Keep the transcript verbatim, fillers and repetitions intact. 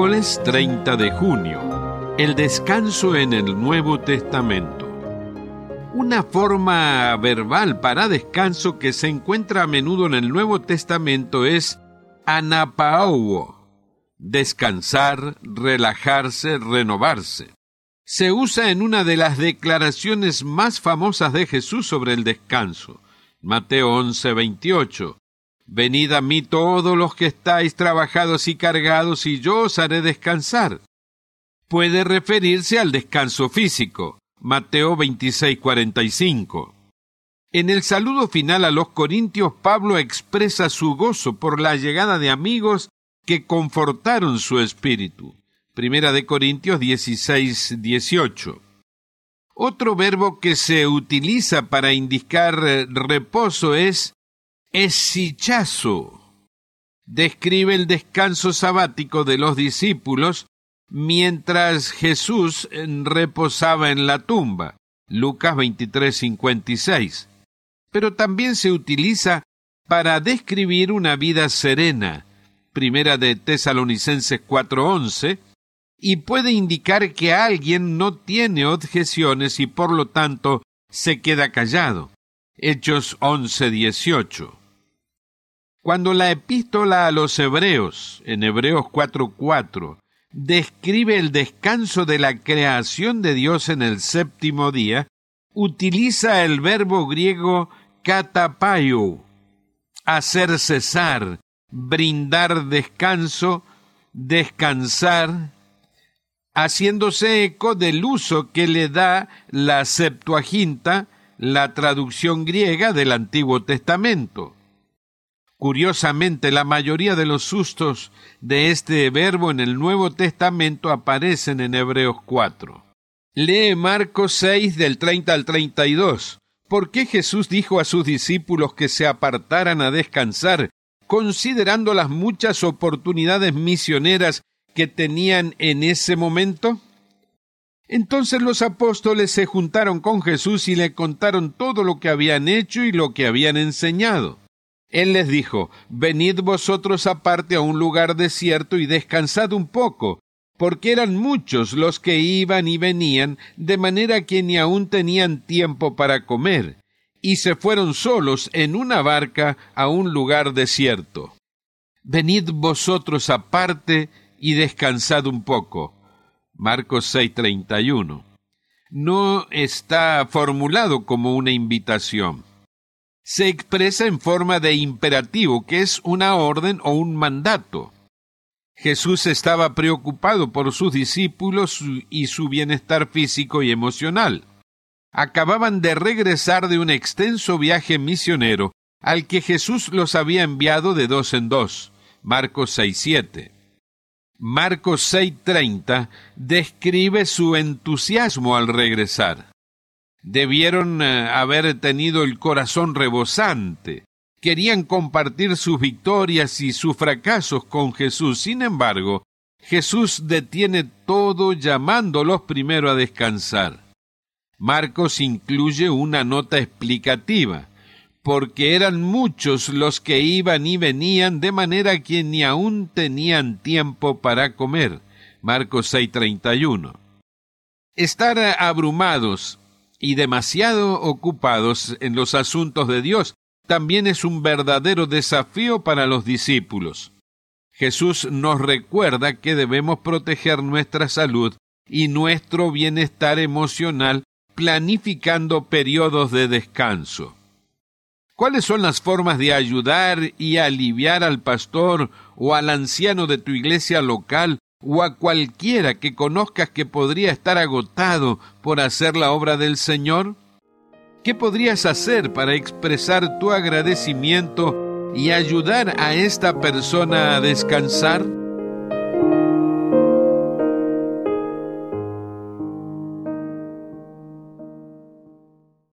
Miércoles treinta de junio. El descanso en el Nuevo Testamento. Una forma verbal para descanso que se encuentra a menudo en el Nuevo Testamento es anapauo, descansar, relajarse, renovarse. Se usa en una de las declaraciones más famosas de Jesús sobre el descanso. Mateo once, veintiocho. Venid a mí todos los que estáis trabajados y cargados, y yo os haré descansar. Puede referirse al descanso físico. Mateo veintiséis, cuarenta y cinco. En el saludo final a los Corintios, Pablo expresa su gozo por la llegada de amigos que confortaron su espíritu. Primera de Corintios dieciséis, dieciocho. Otro verbo que se utiliza para indicar reposo es esichazo. Describe el descanso sabático de los discípulos mientras Jesús reposaba en la tumba. Lucas veintitrés, cincuenta y seis. Pero también se utiliza para describir una vida serena. Primera de Tesalonicenses cuatro, once. Y puede indicar que alguien no tiene objeciones y por lo tanto se queda callado. Hechos once, dieciocho. Cuando la epístola a los Hebreos, en Hebreos cuatro, cuatro, describe el descanso de la creación de Dios en el séptimo día, utiliza el verbo griego katapaio, hacer cesar, brindar descanso, descansar, haciéndose eco del uso que le da la Septuaginta, la traducción griega del Antiguo Testamento. Curiosamente, la mayoría de los usos de este verbo en el Nuevo Testamento aparecen en Hebreos cuatro. Lee Marcos seis del treinta al treinta y dos. ¿Por qué Jesús dijo a sus discípulos que se apartaran a descansar, considerando las muchas oportunidades misioneras que tenían en ese momento? Entonces los apóstoles se juntaron con Jesús y le contaron todo lo que habían hecho y lo que habían enseñado. Él les dijo: venid vosotros aparte a un lugar desierto y descansad un poco, porque eran muchos los que iban y venían, de manera que ni aún tenían tiempo para comer, y se fueron solos en una barca a un lugar desierto. Venid vosotros aparte y descansad un poco. Marcos seis, treinta y uno. No está formulado como una invitación. Se expresa en forma de imperativo, que es una orden o un mandato. Jesús estaba preocupado por sus discípulos y su bienestar físico y emocional. Acababan de regresar de un extenso viaje misionero al que Jesús los había enviado de dos en dos. Marcos seis, siete. Marcos seis, treinta describe su entusiasmo al regresar. Debieron eh, haber tenido el corazón rebosante. Querían compartir sus victorias y sus fracasos con Jesús. Sin embargo, Jesús detiene todo llamándolos primero a descansar. Marcos incluye una nota explicativa, porque eran muchos los que iban y venían, de manera que ni aún tenían tiempo para comer. Marcos seis, treinta y uno. Estar abrumados y demasiado ocupados en los asuntos de Dios también es un verdadero desafío para los discípulos. Jesús nos recuerda que debemos proteger nuestra salud y nuestro bienestar emocional planificando periodos de descanso. ¿Cuáles son las formas de ayudar y aliviar al pastor o al anciano de tu iglesia local o a cualquiera que conozcas que podría estar agotado por hacer la obra del Señor? ¿Qué podrías hacer para expresar tu agradecimiento y ayudar a esta persona a descansar?